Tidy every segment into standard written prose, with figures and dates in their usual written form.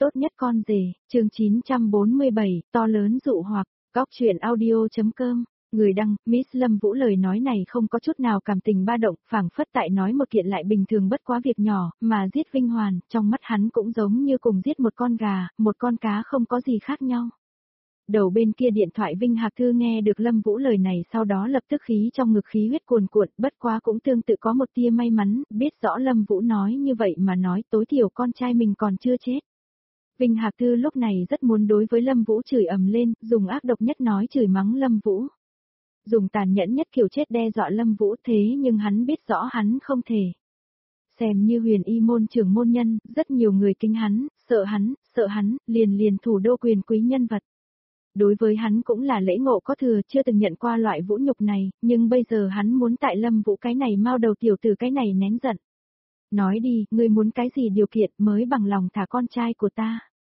tốt nhất con rể, chương 947, to lớn dụ hoặc, góc truyện audio.com. Người đăng, Miss Lâm Vũ lời nói này không có chút nào cảm tình ba động, phảng phất tại nói một kiện lại bình thường bất quá việc nhỏ, mà giết Vinh Hoàn, trong mắt hắn cũng giống như cùng giết một con gà, một con cá không có gì khác nhau. Đầu bên kia điện thoại Vinh Hạc Thư nghe được Lâm Vũ lời này sau đó lập tức khí trong ngực khí huyết cuồn cuộn, bất quá cũng tương tự có một tia may mắn, biết rõ Lâm Vũ nói như vậy mà nói tối thiểu con trai mình còn chưa chết. Vinh Hạc Thư lúc này rất muốn đối với Lâm Vũ chửi ầm lên, dùng ác độc nhất nói chửi mắng Lâm Vũ. Dùng tàn nhẫn nhất kiểu chết đe dọa Lâm Vũ thế nhưng hắn biết rõ hắn không thể. Xem như huyền y môn trưởng môn nhân, rất nhiều người kính hắn, sợ hắn, liền thủ đô quyền quý nhân vật. Đối với hắn cũng là lễ ngộ có thừa chưa từng nhận qua loại vũ nhục này, nhưng bây giờ hắn muốn tại Lâm Vũ cái này mau đầu tiểu tử cái này nén giận. Nói đi, ngươi muốn cái gì điều kiện mới bằng lòng thả con trai của ta.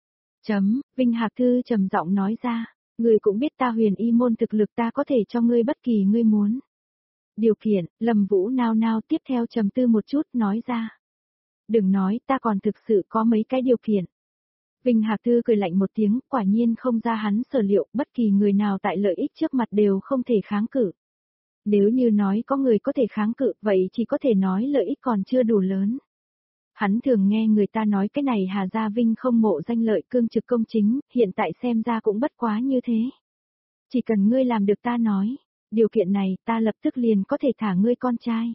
Vinh Hạc Thư trầm giọng nói ra, ngươi cũng biết ta huyền y môn thực lực ta có thể cho ngươi bất kỳ ngươi muốn. Điều kiện, Lâm Vũ nao tiếp theo trầm tư một chút nói ra. Đừng nói ta còn thực sự có mấy cái điều kiện. Vinh Hạc Thư cười lạnh một tiếng, quả nhiên không ra hắn sở liệu, bất kỳ người nào tại lợi ích trước mặt đều không thể kháng cự. Nếu như nói có người có thể kháng cự, vậy chỉ có thể nói lợi ích còn chưa đủ lớn. Hắn thường nghe người ta nói cái này Hà Gia Vinh không mộ danh lợi cương trực công chính, hiện tại xem ra cũng bất quá như thế. Chỉ cần ngươi làm được ta nói, điều kiện này ta lập tức liền có thể thả ngươi con trai.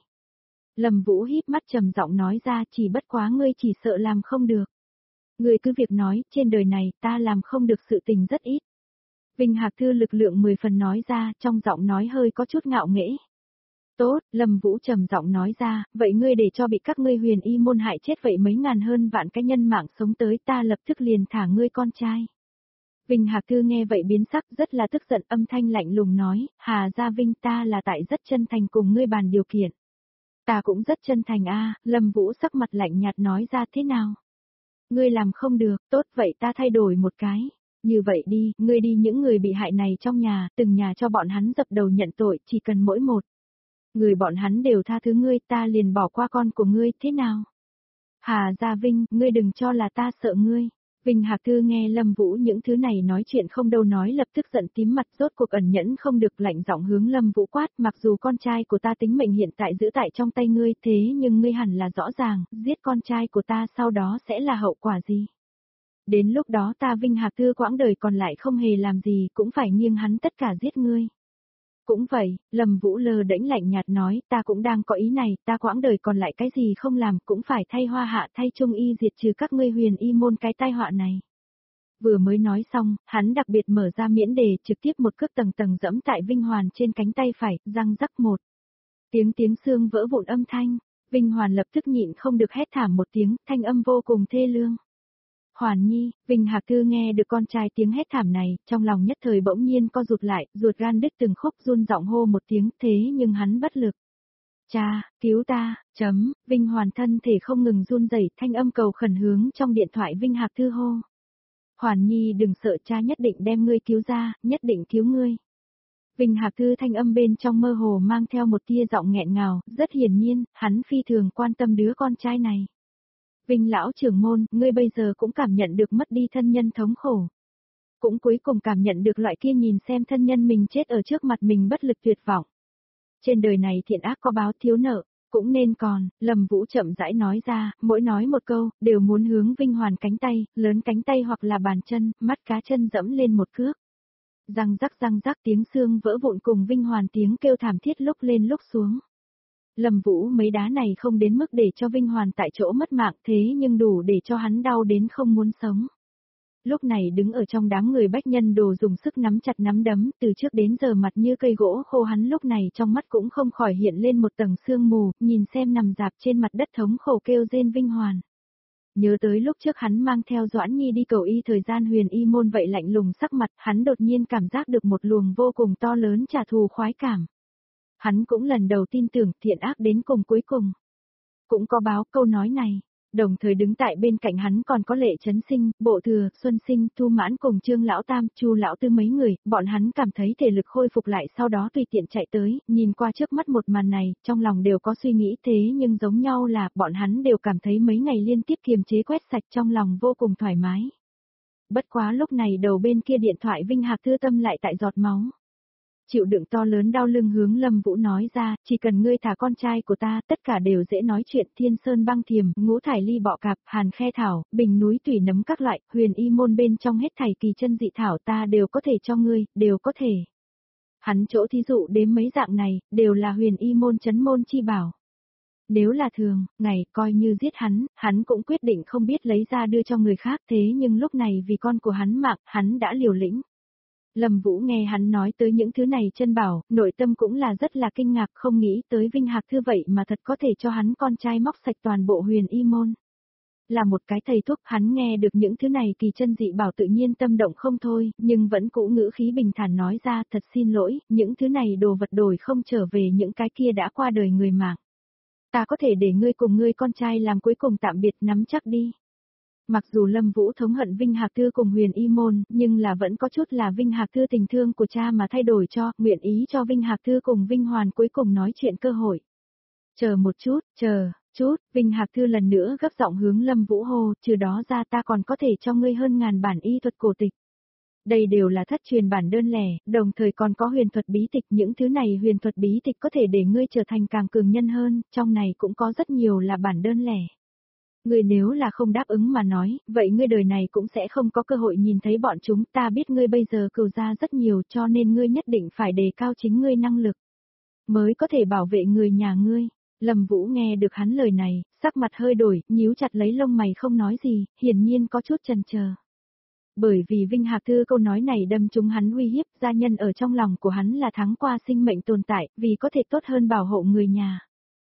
Lâm Vũ híp mắt trầm giọng nói ra chỉ bất quá ngươi chỉ sợ làm không được. Ngươi cứ việc nói, trên đời này ta làm không được sự tình rất ít. Vinh Hạc Thư lực lượng 10 phần nói ra, trong giọng nói hơi có chút ngạo nghễ. Tốt, Lâm Vũ trầm giọng nói ra, vậy ngươi để cho bị các ngươi huyền y môn hại chết vậy mấy ngàn hơn vạn cái nhân mạng sống tới ta lập tức liền thả ngươi con trai. Vinh Hạc Thư nghe vậy biến sắc rất là tức giận âm thanh lạnh lùng nói, Hà Gia Vinh ta là tại rất chân thành cùng ngươi bàn điều kiện. Ta cũng rất chân thành a. Lâm Vũ sắc mặt lạnh nhạt nói ra thế nào? Ngươi làm không được, tốt vậy ta thay đổi một cái. Như vậy đi, ngươi đi những người bị hại này trong nhà, từng nhà cho bọn hắn dập đầu nhận tội, chỉ cần mỗi một. Người bọn hắn đều tha thứ ngươi, ta liền bỏ qua con của ngươi, thế nào? Hà Gia Vinh, ngươi đừng cho là ta sợ ngươi. Vinh Hạc Thư nghe Lâm Vũ những thứ này nói chuyện không đâu nói lập tức giận tím mặt rốt cuộc ẩn nhẫn không được lạnh giọng hướng Lâm Vũ quát, mặc dù con trai của ta tính mệnh hiện tại giữ tại trong tay ngươi thế nhưng ngươi hẳn là rõ ràng, giết con trai của ta sau đó sẽ là hậu quả gì. Đến lúc đó ta Vinh Hạc Thư quãng đời còn lại không hề làm gì cũng phải nghiêng hắn tất cả giết ngươi. Cũng vậy, Lâm Vũ lơ đễnh lạnh nhạt nói, ta cũng đang có ý này, ta quãng đời còn lại cái gì không làm cũng phải thay hoa hạ thay trung y diệt trừ các ngươi huyền y môn cái tai họa này. Vừa mới nói xong, hắn đặc biệt mở ra miễn đề trực tiếp một cước tầng dẫm tại Vinh Hoàn trên cánh tay phải, răng rắc một. Tiếng xương vỡ vụn âm thanh, Vinh Hoàn lập tức nhịn không được hét thảm một tiếng, thanh âm vô cùng thê lương. Hoàn Nhi, Vinh Hạc Thư nghe được con trai tiếng hét thảm này, trong lòng nhất thời bỗng nhiên co rụt lại, ruột gan đứt từng khúc run giọng hô một tiếng, thế nhưng hắn bất lực. Cha, cứu ta, Vinh Hoàn thân thể không ngừng run rẩy, thanh âm cầu khẩn hướng trong điện thoại Vinh Hạc Thư hô. Hoàn Nhi đừng sợ cha nhất định đem ngươi cứu ra, nhất định cứu ngươi. Vinh Hạc Thư thanh âm bên trong mơ hồ mang theo một tia giọng nghẹn ngào, rất hiển nhiên, hắn phi thường quan tâm đứa con trai này. Vinh lão trưởng môn, ngươi bây giờ cũng cảm nhận được mất đi thân nhân thống khổ. Cũng cuối cùng cảm nhận được loại kia nhìn xem thân nhân mình chết ở trước mặt mình bất lực tuyệt vọng. Trên đời này thiện ác có báo thiếu nợ, cũng nên còn, Lâm Vũ chậm rãi nói ra, mỗi nói một câu, đều muốn hướng Vinh Hoàn cánh tay, lớn cánh tay hoặc là bàn chân, mắt cá chân dẫm lên một cước. Răng rắc tiếng xương vỡ vụn cùng Vinh Hoàn tiếng kêu thảm thiết lúc lên lúc xuống. Lâm Vũ mấy đá này không đến mức để cho Vinh Hoàn tại chỗ mất mạng thế nhưng đủ để cho hắn đau đến không muốn sống. Lúc này đứng ở trong đám người bách nhân đồ dùng sức nắm chặt nắm đấm từ trước đến giờ mặt như cây gỗ khô hắn lúc này trong mắt cũng không khỏi hiện lên một tầng sương mù, nhìn xem nằm dạp trên mặt đất thống khổ kêu rên Vinh Hoàn. Nhớ tới lúc trước hắn mang theo Doãn Nhi đi cầu y thời gian huyền y môn vậy lạnh lùng sắc mặt hắn đột nhiên cảm giác được một luồng vô cùng to lớn trả thù khoái cảm. Hắn cũng lần đầu tin tưởng thiện ác đến cùng cuối cùng. Cũng có báo câu nói này, đồng thời đứng tại bên cạnh hắn còn có Lệ Chấn Sinh, Bộ Thừa, Xuân Sinh, Thu Mãn cùng Trương Lão Tam, Chu Lão Tư mấy người, bọn hắn cảm thấy thể lực khôi phục lại sau đó tùy tiện chạy tới, nhìn qua trước mắt một màn này, trong lòng đều có suy nghĩ thế nhưng giống nhau là bọn hắn đều cảm thấy mấy ngày liên tiếp kiềm chế quét sạch trong lòng vô cùng thoải mái. Bất quá lúc này đầu bên kia điện thoại Vinh Hạc Thư tâm lại tại giọt máu. Chịu đựng to lớn đau lưng hướng Lâm Vũ nói ra, chỉ cần ngươi thả con trai của ta, tất cả đều dễ nói chuyện. Thiên sơn băng thiềm, ngũ thải ly bọ cạp, hàn khe thảo, bình núi tùy nấm các loại, huyền y môn bên trong hết thảy kỳ chân dị thảo ta đều có thể cho ngươi, đều có thể. Hắn chỗ thí dụ đếm mấy dạng này, đều là huyền y môn chấn môn chi bảo. Nếu là thường, ngày coi như giết hắn cũng quyết định không biết lấy ra đưa cho người khác, thế nhưng lúc này vì con của hắn mạng, hắn đã liều lĩnh. Lâm Vũ nghe hắn nói tới những thứ này chân bảo, nội tâm cũng là rất là kinh ngạc, không nghĩ tới Vinh Hạc Thư vậy mà thật có thể cho hắn con trai móc sạch toàn bộ huyền y môn. Là một cái thầy thuốc, hắn nghe được những thứ này kỳ chân dị bảo tự nhiên tâm động không thôi, nhưng vẫn cũ ngữ khí bình thản nói ra, thật xin lỗi, những thứ này đồ vật đổi không trở về những cái kia đã qua đời người mạng. Ta có thể để ngươi cùng ngươi con trai làm cuối cùng tạm biệt, nắm chắc đi. Mặc dù Lâm Vũ thống hận Vinh Hạc Thư cùng huyền y môn, nhưng là vẫn có chút là Vinh Hạc Thư tình thương của cha mà thay đổi cho, nguyện ý cho Vinh Hạc Thư cùng Vinh Hoàn cuối cùng nói chuyện cơ hội. Chờ một chút, Vinh Hạc Thư lần nữa gấp giọng hướng Lâm Vũ hô, trừ đó ra ta còn có thể cho ngươi hơn ngàn bản y thuật cổ tịch. Đây đều là thất truyền bản đơn lẻ, đồng thời còn có huyền thuật bí tịch, những thứ này huyền thuật bí tịch có thể để ngươi trở thành càng cường nhân hơn, trong này cũng có rất nhiều là bản đơn lẻ. Ngươi nếu là không đáp ứng mà nói, vậy ngươi đời này cũng sẽ không có cơ hội nhìn thấy bọn chúng, ta biết ngươi bây giờ cừu ra rất nhiều cho nên ngươi nhất định phải đề cao chính ngươi năng lực, mới có thể bảo vệ người nhà ngươi. Lâm Vũ nghe được hắn lời này, sắc mặt hơi đổi, nhíu chặt lấy lông mày không nói gì, hiển nhiên có chút chần chờ. Bởi vì Vinh Hạc Thư câu nói này đâm trúng hắn uy hiếp, gia nhân ở trong lòng của hắn là thắng qua sinh mệnh tồn tại, vì có thể tốt hơn bảo hộ người nhà.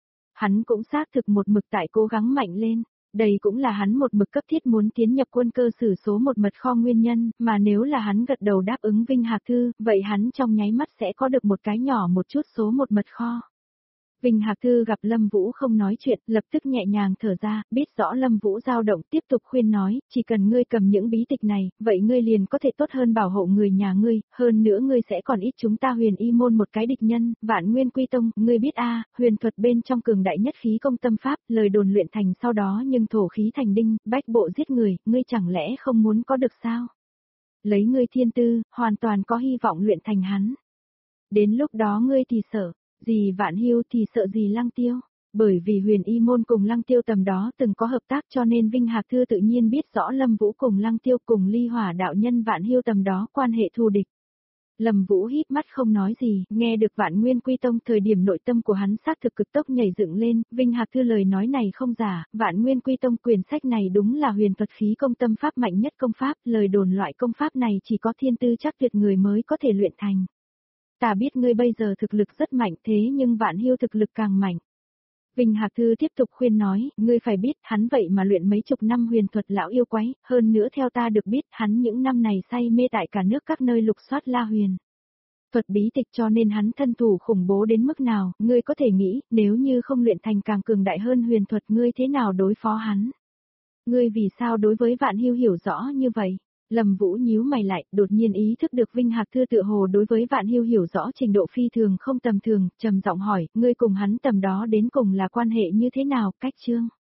Hắn cũng xác thực một mực tại cố gắng mạnh lên, đây cũng là hắn một mực cấp thiết muốn tiến nhập quân cơ sử số một mật kho nguyên nhân, mà nếu là hắn gật đầu đáp ứng Vinh Hạc Thư, vậy hắn trong nháy mắt sẽ có được một cái nhỏ một chút số một mật kho. Vinh Hạc Thư gặp Lâm Vũ không nói chuyện, lập tức nhẹ nhàng thở ra, biết rõ Lâm Vũ dao động, tiếp tục khuyên nói, chỉ cần ngươi cầm những bí tịch này, vậy ngươi liền có thể tốt hơn bảo hộ người nhà ngươi, hơn nữa ngươi sẽ còn ít chúng ta huyền y môn một cái địch nhân, Vạn Nguyên Quy Tông, ngươi biết a, huyền thuật bên trong cường đại nhất khí công tâm pháp, lời đồn luyện thành sau đó nhưng thổ khí thành đinh, bách bộ giết người, ngươi chẳng lẽ không muốn có được sao? Lấy ngươi thiên tư, hoàn toàn có hy vọng luyện thành hắn. Đến lúc đó ngươi thì sợ. Gì Vạn Hưu thì sợ gì Lăng Tiêu, bởi vì huyền y môn cùng Lăng Tiêu tầm đó từng có hợp tác cho nên Vinh Hạc Thư tự nhiên biết rõ Lâm Vũ cùng Lăng Tiêu cùng Ly Hỏa đạo nhân Vạn Hưu tầm đó quan hệ thù địch. Lâm Vũ híp mắt không nói gì, nghe được Vạn Nguyên Quy Tông thời điểm nội tâm của hắn xác thực cực tốc nhảy dựng lên, Vinh Hạc Thư lời nói này không giả, Vạn Nguyên Quy Tông quyển sách này đúng là huyền thuật khí công tâm pháp mạnh nhất công pháp, lời đồn loại công pháp này chỉ có thiên tư chắc tuyệt người mới có thể luyện thành. Ta biết ngươi bây giờ thực lực rất mạnh thế nhưng Vạn Hưu thực lực càng mạnh. Vinh Hạc Thư tiếp tục khuyên nói, ngươi phải biết hắn vậy mà luyện mấy chục năm huyền thuật lão yêu quái, hơn nữa theo ta được biết hắn những năm này say mê tại cả nước các nơi lục soát la huyền. Thuật bí tịch cho nên hắn thân thủ khủng bố đến mức nào, ngươi có thể nghĩ, nếu như không luyện thành càng cường đại hơn huyền thuật ngươi thế nào đối phó hắn. Ngươi vì sao đối với Vạn Hưu hiểu rõ như vậy? Lâm Vũ nhíu mày lại, đột nhiên ý thức được Vinh Hạc Thư tựa hồ đối với Vạn Hưu hiểu rõ trình độ phi thường không tầm thường, trầm giọng hỏi, ngươi cùng hắn tầm đó đến cùng là quan hệ như thế nào, cách chương.